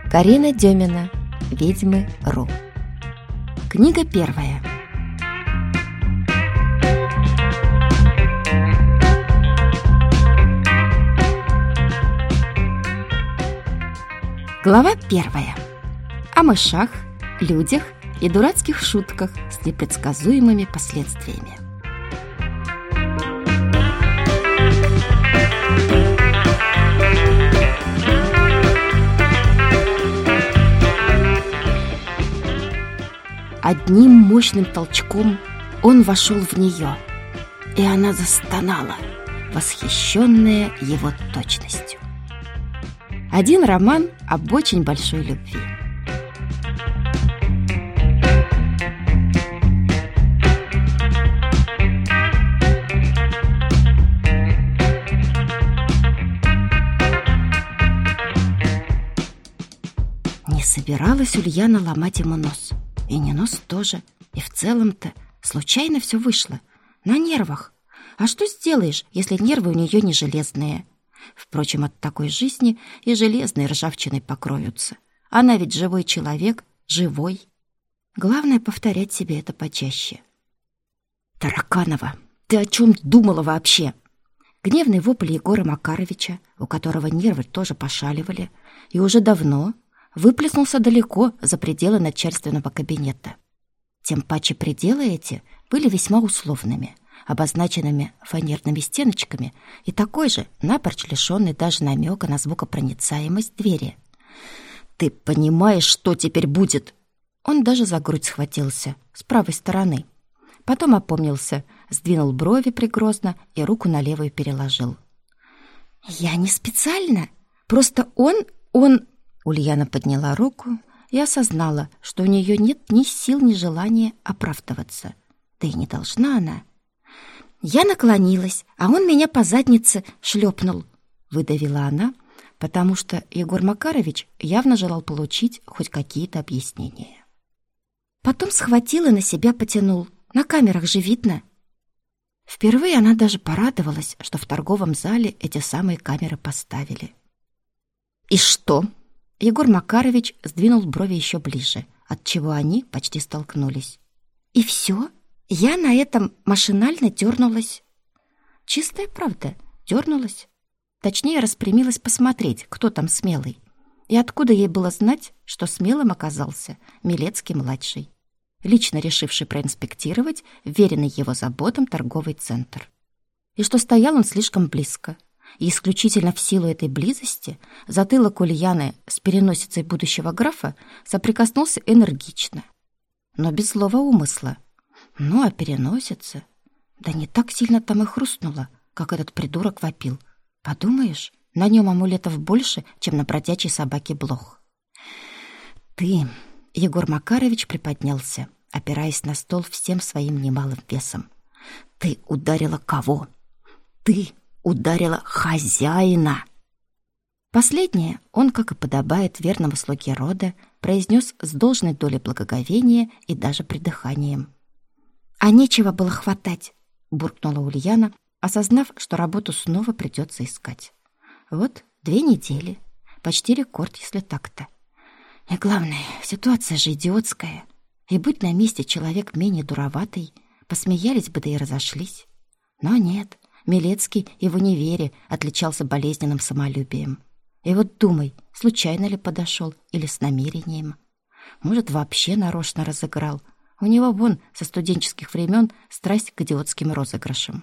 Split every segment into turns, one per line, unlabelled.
Карина Демина. Ведьмы.ру. Книга первая. Глава первая. О мышах, людях и дурацких шутках с непредсказуемыми последствиями. Одним мощным толчком он вошел в нее, и она застонала, восхищенная его точностью. Один роман об очень большой любви. Не собиралась Ульяна ломать ему нос. И не нос тоже. И в целом-то случайно все вышло. На нервах. А что сделаешь, если нервы у нее не железные? Впрочем, от такой жизни и железной ржавчиной покроются. Она ведь живой человек, живой. Главное — повторять себе это почаще. «Тараканова, ты о чем думала вообще?» Гневный вопль Егора Макаровича, у которого нервы тоже пошаливали, и уже давно выплеснулся далеко за пределы начальственного кабинета. Тем паче пределы эти были весьма условными, обозначенными фанерными стеночками и такой же, напрочь лишённой даже намека на звукопроницаемость двери. «Ты понимаешь, что теперь будет?» Он даже за грудь схватился с правой стороны. Потом опомнился, сдвинул брови пригрозно и руку на левую переложил. «Я не специально. Просто он...» Ульяна подняла руку и осознала, что у нее нет ни сил, ни желания оправдываться. Да и не должна она. «Я наклонилась, а он меня по заднице шлепнул», — выдавила она, потому что Егор Макарович явно желал получить хоть какие-то объяснения. Потом схватил и на себя потянул. На камерах же видно. Впервые она даже порадовалась, что в торговом зале эти самые камеры поставили. «И что?» Егор Макарович сдвинул брови еще ближе, отчего они почти столкнулись. «И все? Я на этом машинально дернулась». Чистая правда, дернулась. Точнее, распрямилась посмотреть, кто там смелый. И откуда ей было знать, что смелым оказался Милецкий-младший, лично решивший проинспектировать веренный его заботам торговый центр. И что стоял он слишком близко. И исключительно в силу этой близости затылок Ульяны с переносицей будущего графа соприкоснулся энергично, но без злого умысла. Ну, а переносица... Да не так сильно там и хрустнула, как этот придурок вопил. Подумаешь, на нем амулетов больше, чем на бродячей собаке блох. «Ты...» — Егор Макарович приподнялся, опираясь на стол всем своим немалым весом. «Ты ударила кого? Ты ударила хозяина!» Последнее он, как и подобает верному слуге рода, произнес с должной долей благоговения и даже придыханием. «А нечего было хватать», — буркнула Ульяна, осознав, что работу снова придется искать. Вот 2 недели. Почти рекорд, если так-то. И главное, ситуация же идиотская. И будь на месте человек менее дуроватый, посмеялись бы да и разошлись. Но нет, Милецкий и в универе отличался болезненным самолюбием. И вот думай, случайно ли подошел или с намерением. Может, вообще нарочно разыграл. У него вон со студенческих времен страсть к идиотским розыгрышам.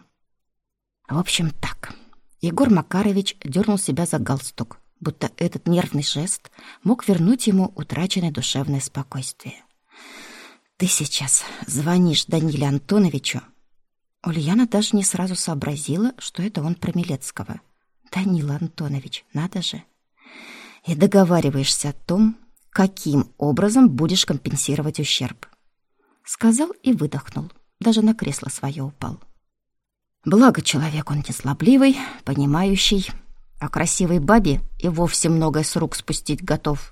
В общем, так. Егор Макарович дернул себя за галстук, будто этот нервный жест мог вернуть ему утраченное душевное спокойствие. «Ты сейчас звонишь Даниле Антоновичу». Ульяна даже не сразу сообразила, что это он про Милецкого. Данила Антонович, надо же. «И договариваешься о том, каким образом будешь компенсировать ущерб». Сказал и выдохнул, даже на кресло свое упал. Благо человек он незлобливый, понимающий, а красивой бабе и вовсе многое с рук спустить готов.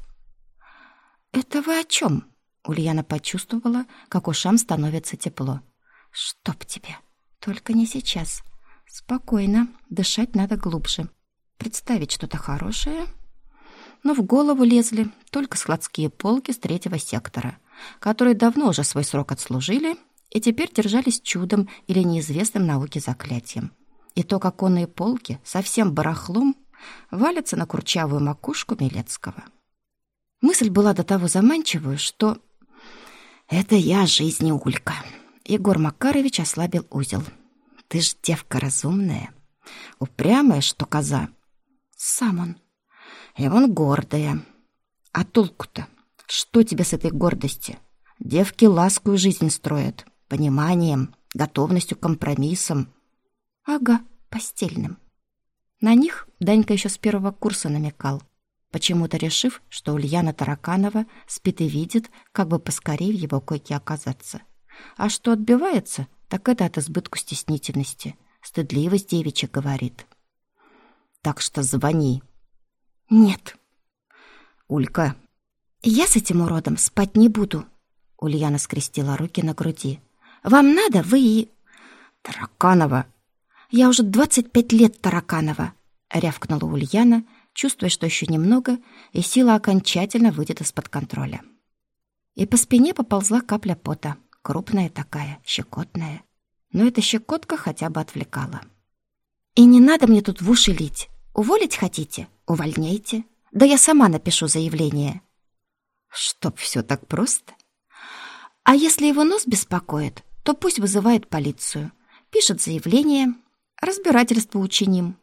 «Это вы о чем?» Ульяна почувствовала, как ушам становится тепло. «Чтоб тебе! Только не сейчас. Спокойно, дышать надо глубже. Представить что-то хорошее. Но в голову лезли только складские полки с 3-го сектора, которые давно уже свой срок отслужили и теперь держались чудом или неизвестным науке заклятием. И то, как оконные полки совсем барахлом валятся на курчавую макушку Милецкого. Мысль была до того заманчивой, что «это я о жизни, Улька». Егор Макарович ослабил узел. «Ты ж девка разумная, упрямая, что коза». Сам он. И он гордая. А толку-то? Что тебе с этой гордости? Девки ласкую жизнь строят, пониманием, готовностью к компромиссам. Ага, постельным. На них Данька еще с 1-го курса намекал, почему-то решив, что Ульяна Тараканова спит и видит, как бы поскорее в его койке оказаться. А что отбивается, так это от избытку стеснительности. Стыдливость девичья говорит. Так что звони. Нет. Улька. Я с этим уродом спать не буду. Ульяна скрестила руки на груди. Вам надо, вы и... Тараканова. Я уже 25 лет Тараканова, рявкнула Ульяна, чувствуя, что еще немного, и сила окончательно выйдет из-под контроля. И по спине поползла капля пота, крупная такая, щекотная. Но эта щекотка хотя бы отвлекала. И не надо мне тут в уши лить. Уволить хотите? Увольняйте. Да я сама напишу заявление. Чтоб все так просто. А если его нос беспокоит, то пусть вызывает полицию. Пишет заявление, разбирательство учиним.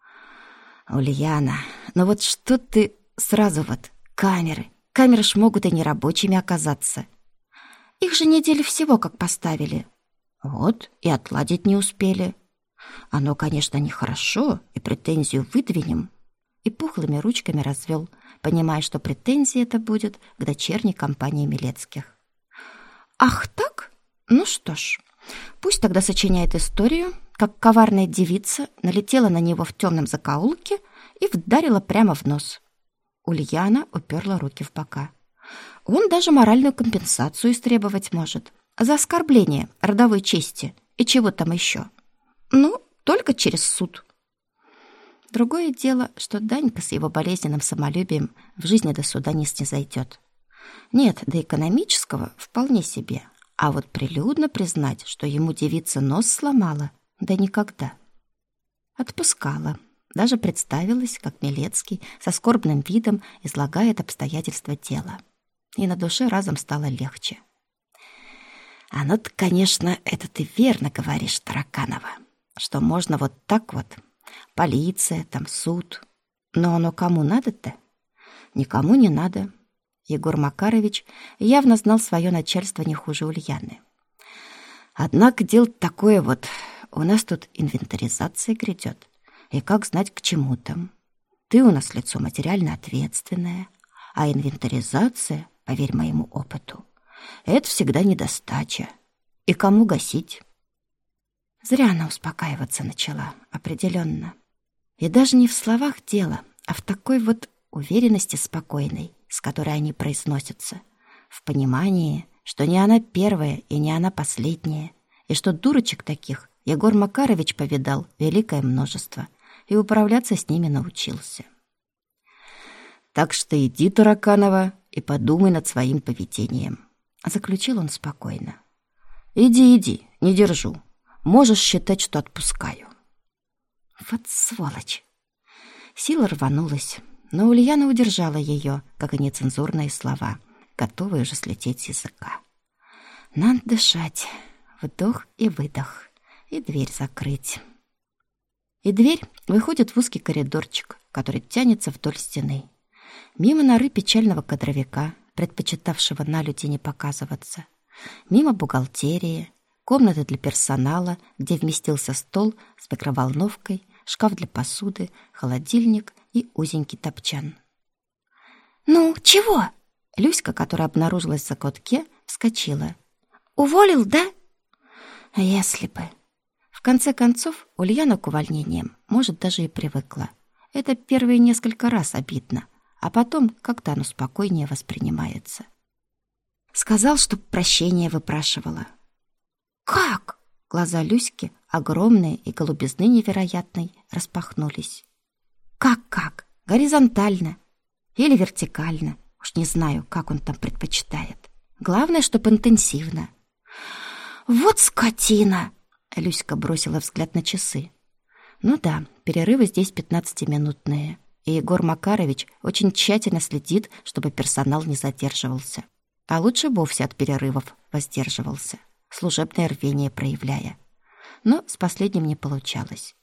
Ульяна, ну вот что ты сразу вот... Камеры. Камеры ж могут и нерабочими оказаться. Их же неделю всего как поставили. Вот, и отладить не успели. Оно, конечно, нехорошо, и претензию выдвинем. И пухлыми ручками развел, понимая, что претензия это будет к дочерней компании Милецких. Ах так? Ну что ж, пусть тогда сочиняет историю, как коварная девица налетела на него в темном закоулке и вдарила прямо в нос. Ульяна уперла руки в бока. Он даже моральную компенсацию истребовать может за оскорбление родовой чести и чего там еще. Ну, только через суд. Другое дело, что Данька с его болезненным самолюбием в жизни до суда не снизойдет. Нет, до экономического вполне себе. А вот прилюдно признать, что ему девица нос сломала, да никогда. Отпускала. Даже представилась, как Милецкий со скорбным видом излагает обстоятельства дела. И на душе разом стало легче. А ну-то, конечно, это ты верно говоришь, Тараканова, что можно вот так вот. Полиция, там суд. Но оно кому надо-то? Никому не надо. Егор Макарович явно знал свое начальство не хуже Ульяны. Однако дело такое вот. У нас тут инвентаризация грядет. И как знать, к чему там? Ты у нас лицо материально ответственное. А инвентаризация, поверь моему опыту, это всегда недостача. И кому гасить? Зря она успокаиваться начала, определенно. И даже не в словах дело, а в такой вот уверенности спокойной, с которой они произносятся, в понимании, что не она первая и не она последняя, и что дурочек таких Егор Макарович повидал великое множество и управляться с ними научился. Так что иди, Тараканова, и подумай над своим поведением, заключил он спокойно. Иди, не держу. Можешь считать, что отпускаю. Вот сволочь. Сила рванулась, но Ульяна удержала ее, как и нецензурные слова, готовые уже слететь с языка. Надо дышать. Вдох и выдох. И дверь закрыть. И дверь выходит в узкий коридорчик, который тянется вдоль стены. Мимо норы печального кадровика, предпочитавшего на люди не показываться. Мимо бухгалтерии, комнаты для персонала, где вместился стол с микроволновкой, шкаф для посуды, холодильник и узенький топчан. «Ну, чего?» Люська, которая обнаружилась в закутке, вскочила. «Уволил, да?» «Если бы...» В конце концов, Ульяна к увольнениям, может, даже и привыкла. Это первые несколько раз обидно, а потом как-то оно спокойнее воспринимается. Сказал, чтоб прощения выпрашивала. «Как?» Глаза Люськи, огромные и голубизны невероятной, распахнулись. «Как? Горизонтально. Или вертикально. Уж не знаю, как он там предпочитает. Главное, чтоб интенсивно. «Вот скотина!» — Люська бросила взгляд на часы. Ну да, перерывы здесь 15-минутные, и Егор Макарович очень тщательно следит, чтобы персонал не задерживался. А лучше вовсе от перерывов воздерживался, служебное рвение проявляя. Но с последним не получалось.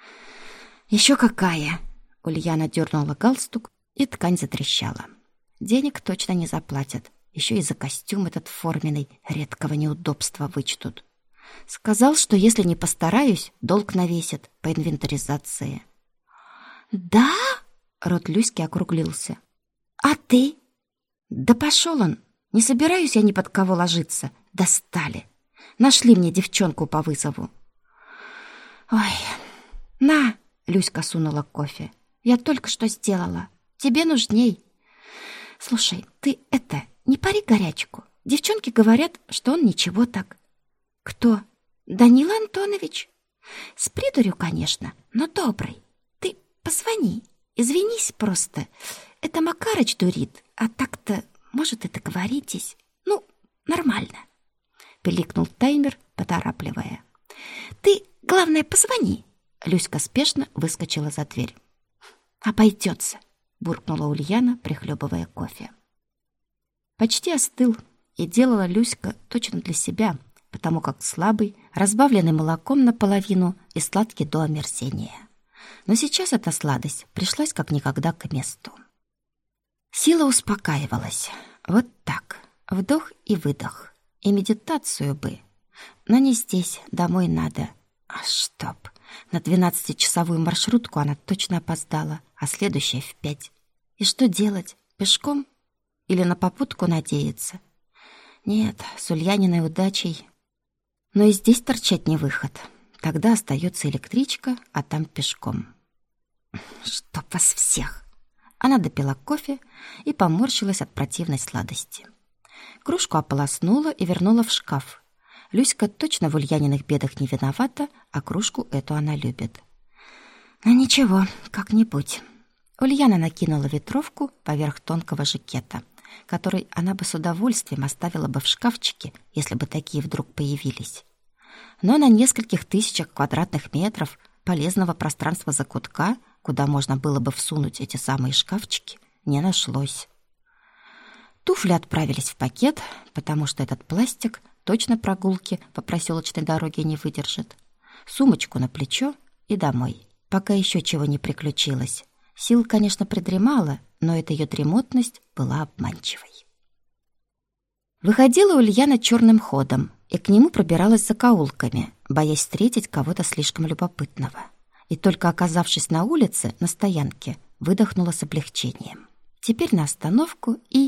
«Еще какая!» — Ульяна дернула галстук, и ткань затрещала. Денег точно не заплатят. Еще и за костюм этот форменный редкого неудобства вычтут. Сказал, что если не постараюсь, долг навесит по инвентаризации. «Да?» — рот Люськи округлился. «А ты?» «Да пошел он! Не собираюсь я ни под кого ложиться. Достали! Нашли мне девчонку по вызову». «Ой, на!» — Люська сунула кофе. «Я только что сделала. Тебе нужней. Слушай, ты это, не пари горячку. Девчонки говорят, что он ничего так». «Кто? Данила Антонович?» «С придурью, конечно, но добрый. Ты позвони, извинись просто. Это Макарыч дурит, а так-то, может, и договоритесь. Ну, нормально». Пиликнул таймер, поторапливая. «Ты, главное, позвони». Люська спешно выскочила за дверь. «Обойдется», — буркнула Ульяна, прихлебывая кофе. Почти остыл, и делала Люська точно для себя, потому как слабый, разбавленный молоком наполовину и сладкий до омерзения. Но сейчас эта сладость пришлась как никогда к месту. Сила успокаивалась. Вот так, вдох и выдох. И медитацию бы. Но не здесь, домой надо. А чтоб! На 12-часовую маршрутку она точно опоздала, а следующая в 5. И что делать? Пешком? Или на попутку надеяться? Нет, с Ульяниной удачей. Но и здесь торчать не выход. Тогда остается электричка, а там пешком. Чтоб вас всех! Она допила кофе и поморщилась от противной сладости. Кружку ополоснула и вернула в шкаф. Люська точно в Ульяниных бедах не виновата, а кружку эту она любит. Но ничего, как-нибудь. Ульяна накинула ветровку поверх тонкого жакета, который она бы с удовольствием оставила бы в шкафчике, если бы такие вдруг появились. Но на нескольких тысячах квадратных метров полезного пространства закутка, куда можно было бы всунуть эти самые шкафчики, не нашлось. Туфли отправились в пакет, потому что этот пластик точно прогулки по проселочной дороге не выдержит. Сумочку на плечо и домой, пока еще чего не приключилось. Сил, конечно, придремала, но эта ее дремотность была обманчивой. Выходила Ульяна черным ходом и к нему пробиралась закоулками, боясь встретить кого-то слишком любопытного. И только оказавшись на улице, на стоянке, выдохнула с облегчением. Теперь на остановку и...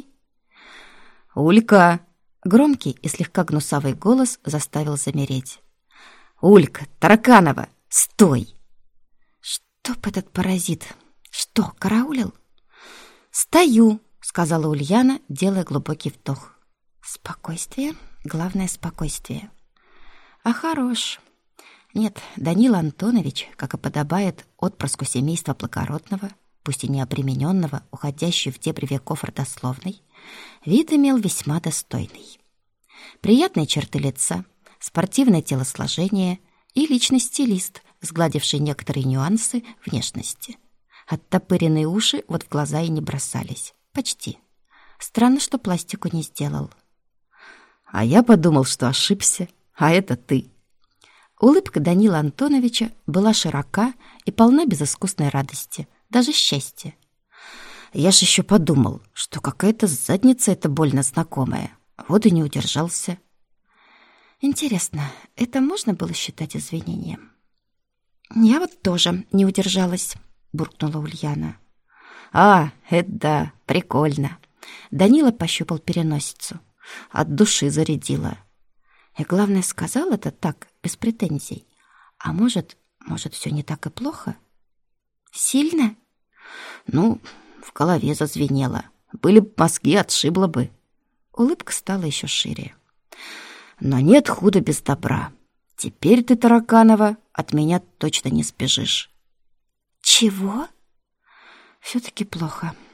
«Улька!» Громкий и слегка гнусавый голос заставил замереть. «Улька, Тараканова, стой!» «Чтоб этот паразит! Что, караулил?» «Стою!» — сказала Ульяна, делая глубокий вдох. «Спокойствие, главное спокойствие». «А хорош!» Нет, Данила Антонович, как и подобает отпрыску семейства благородного, пусть и не обремененного, уходящую в дебри веков родословной, вид имел весьма достойный. Приятные черты лица, спортивное телосложение и личный стилист, сгладивший некоторые нюансы внешности. Оттопыренные уши вот в глаза и не бросались. Почти. Странно, что пластику не сделал. «А я подумал, что ошибся, а это ты». Улыбка Данила Антоновича была широка и полна безыскусной радости, даже счастья. Я ж еще подумал, что какая-то задница эта больно знакомая. Вот и не удержался. Интересно, это можно было считать извинением? «Я вот тоже не удержалась», — буркнула Ульяна. «А, это да, прикольно». Данила пощупал переносицу. От души зарядила. И главное, сказал это так, без претензий. А может, все не так и плохо? Сильно? Ну, в голове зазвенело. Были б мозги, отшибло бы. Улыбка стала еще шире. Но нет худа без добра. Теперь ты, Тараканова, от меня точно не сбежишь. Чего? Все-таки плохо.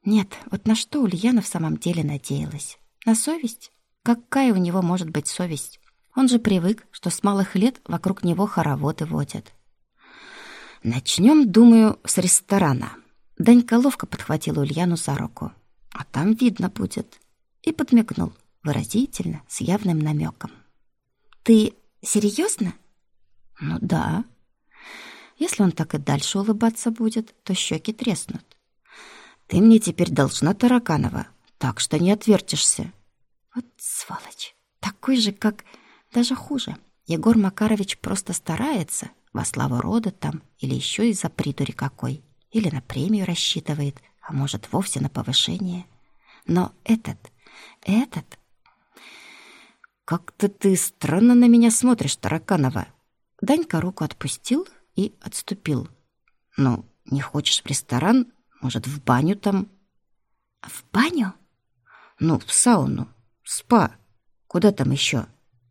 Нет, вот на что Ульяна в самом деле надеялась? На совесть? Какая у него может быть совесть? Он же привык, что с малых лет вокруг него хороводы водят. «Начнем, думаю, с ресторана». Данька ловко подхватил Ульяну за руку. «А там видно будет». И подмигнул, выразительно, с явным намеком. «Ты серьезно?» «Ну да». Если он так и дальше улыбаться будет, то щеки треснут. «Ты мне теперь должна, Тараканова, так что не отвертишься». Вот сволочь, такой же, как... Даже хуже. Егор Макарович просто старается, во славу рода там, или еще из-за придури какой, или на премию рассчитывает, а может, вовсе на повышение. Но этот... «Как-то ты странно на меня смотришь, Тараканова». Данька руку отпустил и отступил. «Ну, не хочешь в ресторан? Может, в баню там?» «В баню?» «Ну, в сауну, в спа. Куда там еще?»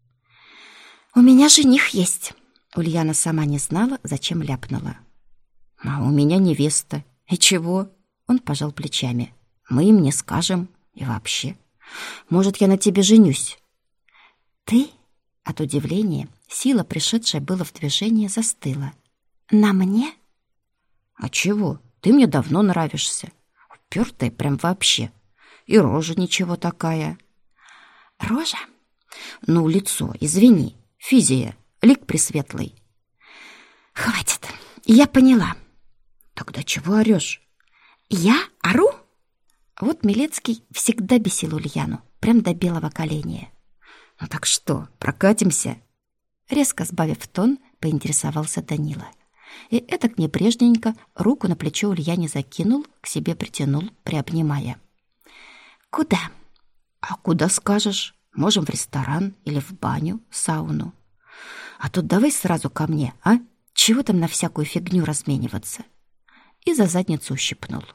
«У меня жених есть». Ульяна сама не знала, зачем ляпнула. «А у меня невеста. И чего?» Он пожал плечами. «Мы им не скажем. И вообще. Может, я на тебе женюсь?» «Ты?» От удивления сила, пришедшая было в движение, застыла. «На мне?» «А чего? Ты мне давно нравишься. Упертая прям вообще. И рожа ничего такая». «Рожа?» «Ну, лицо, извини. Физия, лик пресветлый». «Хватит, я поняла». «Тогда чего орешь?» «Я ору?» Вот Милецкий всегда бесил Ульяну, прям до белого коленя. «Ну так что, прокатимся?» Резко сбавив тон, поинтересовался Данила. И этак небрежненько руку на плечо Ульяне закинул, к себе притянул, приобнимая. «Куда?» «А куда скажешь? Можем в ресторан или в баню, сауну. А тут давай сразу ко мне, а? Чего там на всякую фигню размениваться?» И за задницу ущипнул.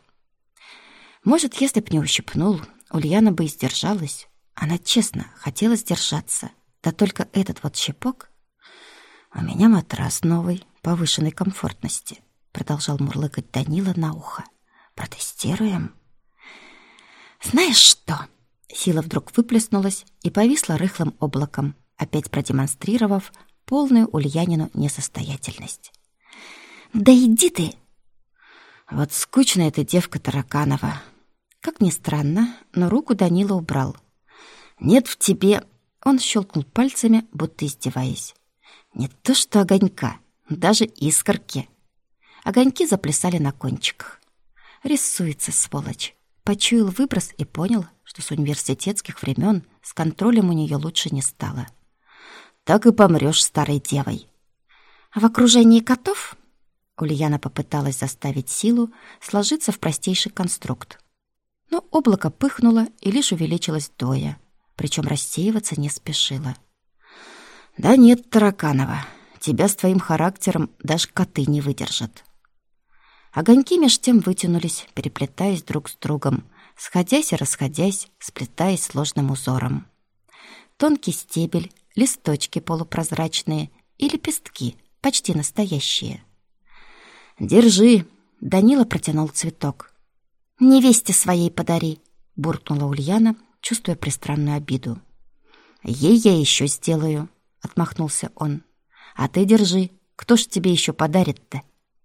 Может, если б не ущипнул, Ульяна бы и сдержалась. Она честно хотела сдержаться. Да только этот вот щипок... «У меня матрас новый, повышенной комфортности», продолжал мурлыкать Данила на ухо. «Протестируем?» «Знаешь что?» Сила вдруг выплеснулась и повисла рыхлым облаком, опять продемонстрировав полную Ульянину несостоятельность. «Да иди ты!» «Вот скучная ты девка, Тараканова». Как ни странно, но руку Данила убрал. «Нет в тебе...» Он щелкнул пальцами, будто издеваясь. «Не то что огонька, даже искорки». Огоньки заплясали на кончиках. Рисуется, сволочь. Почуял выброс и понял, что с университетских времен с контролем у нее лучше не стало. «Так и помрешь старой девой». «В окружении котов?» Ульяна попыталась заставить силу сложиться в простейший конструкт. Но облако пыхнуло и лишь увеличилось вдвое, причем рассеиваться не спешило. «Да нет, Тараканова, тебя с твоим характером даже коты не выдержат». Огоньки меж тем вытянулись, переплетаясь друг с другом, сходясь и расходясь, сплетаясь сложным узором. Тонкий стебель, листочки полупрозрачные и лепестки, почти настоящие. «Держи!» — Данила протянул цветок. «Невесте своей подари!» — буркнула Ульяна, чувствуя пристранную обиду. «Ей я еще сделаю!» — отмахнулся он. «А ты держи! Кто ж тебе еще подарит-то?»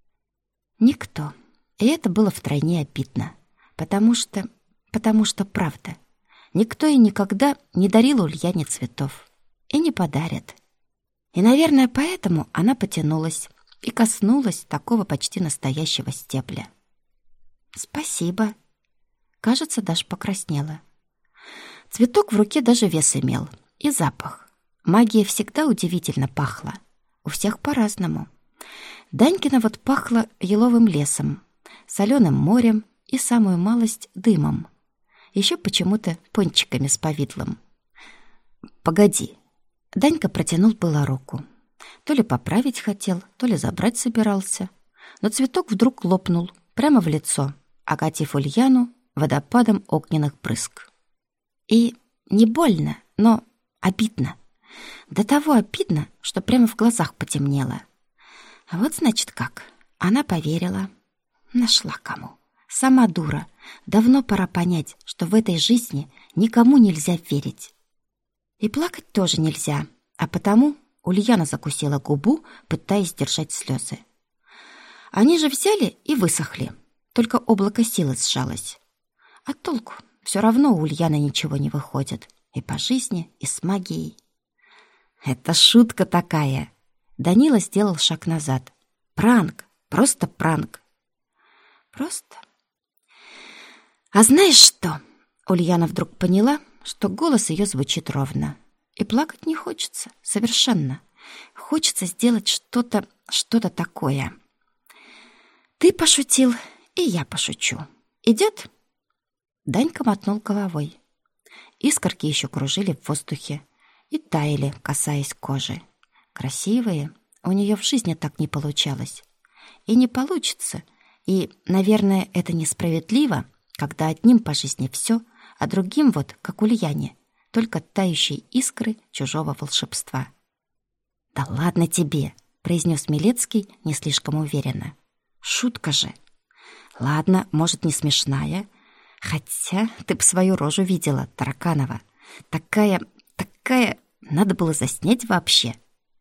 Никто. И это было втройне обидно. Потому что правда. Никто и никогда не дарил Ульяне цветов. И не подарит. И, наверное, поэтому она потянулась и коснулась такого почти настоящего стебля. «Спасибо». Кажется, даже покраснела. Цветок в руке даже вес имел. И запах. Магия всегда удивительно пахла. У всех по-разному. Данькина вот пахло еловым лесом, соленым морем и самую малость дымом. Еще почему-то пончиками с повидлом. «Погоди». Данька протянул было руку. То ли поправить хотел, то ли забрать собирался. Но цветок вдруг лопнул прямо в лицо, окатив Ульяну водопадом огненных брызг. И не больно, но обидно. До того обидно, что прямо в глазах потемнело. Вот значит как. Она поверила. Нашла кому. Сама дура. Давно пора понять, что в этой жизни никому нельзя верить. И плакать тоже нельзя, а потому Ульяна закусила губу, пытаясь сдержать слезы. Они же взяли и высохли, только облако силы сжалось. А толку? Все равно у Ульяны ничего не выходит. И по жизни, и с магией. Это шутка такая. Данила сделал шаг назад. Пранк, просто пранк. Просто. А знаешь что? Ульяна вдруг поняла, что голос ее звучит ровно. И плакать не хочется, совершенно. Хочется сделать что-то такое. Ты пошутил, и я пошучу. Идет? Данька мотнул головой. Искорки еще кружили в воздухе и таяли, касаясь кожи. Красивые, у нее в жизни так не получалось. И не получится. И, наверное, это несправедливо, когда одним по жизни все, а другим вот, как Ульяне, только тающие искры чужого волшебства. «Да ладно тебе», — произнес Милецкий не слишком уверенно. «Шутка же. Ладно, может, не смешная. Хотя ты б свою рожу видела, Тараканова. Такая... Надо было заснять вообще».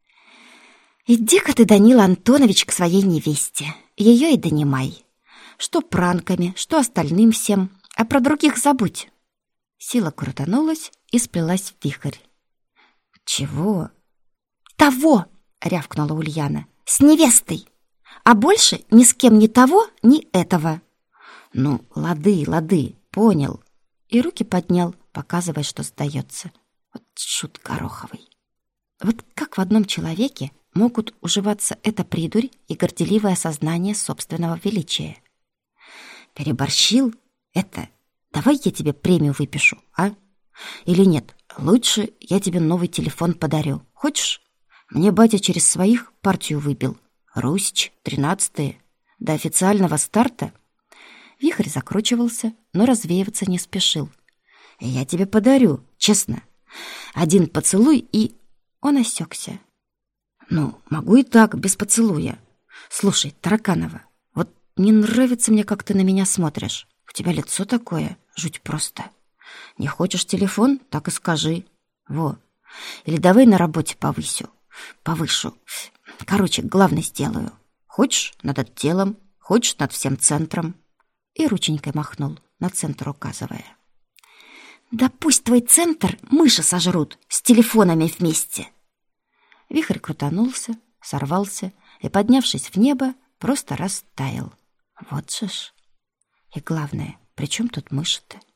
«Иди-ка ты, Данила Антонович, к своей невесте. Ее и донимай. Что пранками, что остальным всем. А про других забудь». Сила крутанулась и сплелась в вихрь. «Чего?» «Того!» — рявкнула Ульяна. «С невестой! А больше ни с кем ни того, ни этого!» «Ну, лады, понял». И руки поднял, показывая, что сдается. Вот шут гороховый. Вот как в одном человеке могут уживаться эта придурь и горделивое сознание собственного величия? Переборщил? Это... Давай я тебе премию выпишу, а? Или нет, лучше я тебе новый телефон подарю. Хочешь? Мне батя через своих партию выбил. Русич, 13-е. До официального старта. Вихрь закручивался, но развеиваться не спешил. Я тебе подарю, честно. Один поцелуй и... Он осекся. Ну, могу и так, без поцелуя. Слушай, Тараканова, вот не нравится мне, как ты на меня смотришь. У тебя лицо такое, жуть просто. Не хочешь телефон, так и скажи. Во. Или давай на работе повышу. Короче, главное сделаю. Хочешь над отделом, хочешь над всем центром. И рученькой махнул, на центр указывая. Да пусть твой центр мыши сожрут с телефонами вместе. Вихрь крутанулся, сорвался и, поднявшись в небо, просто растаял. Вот же ж. И главное, при чем тут мыши-то?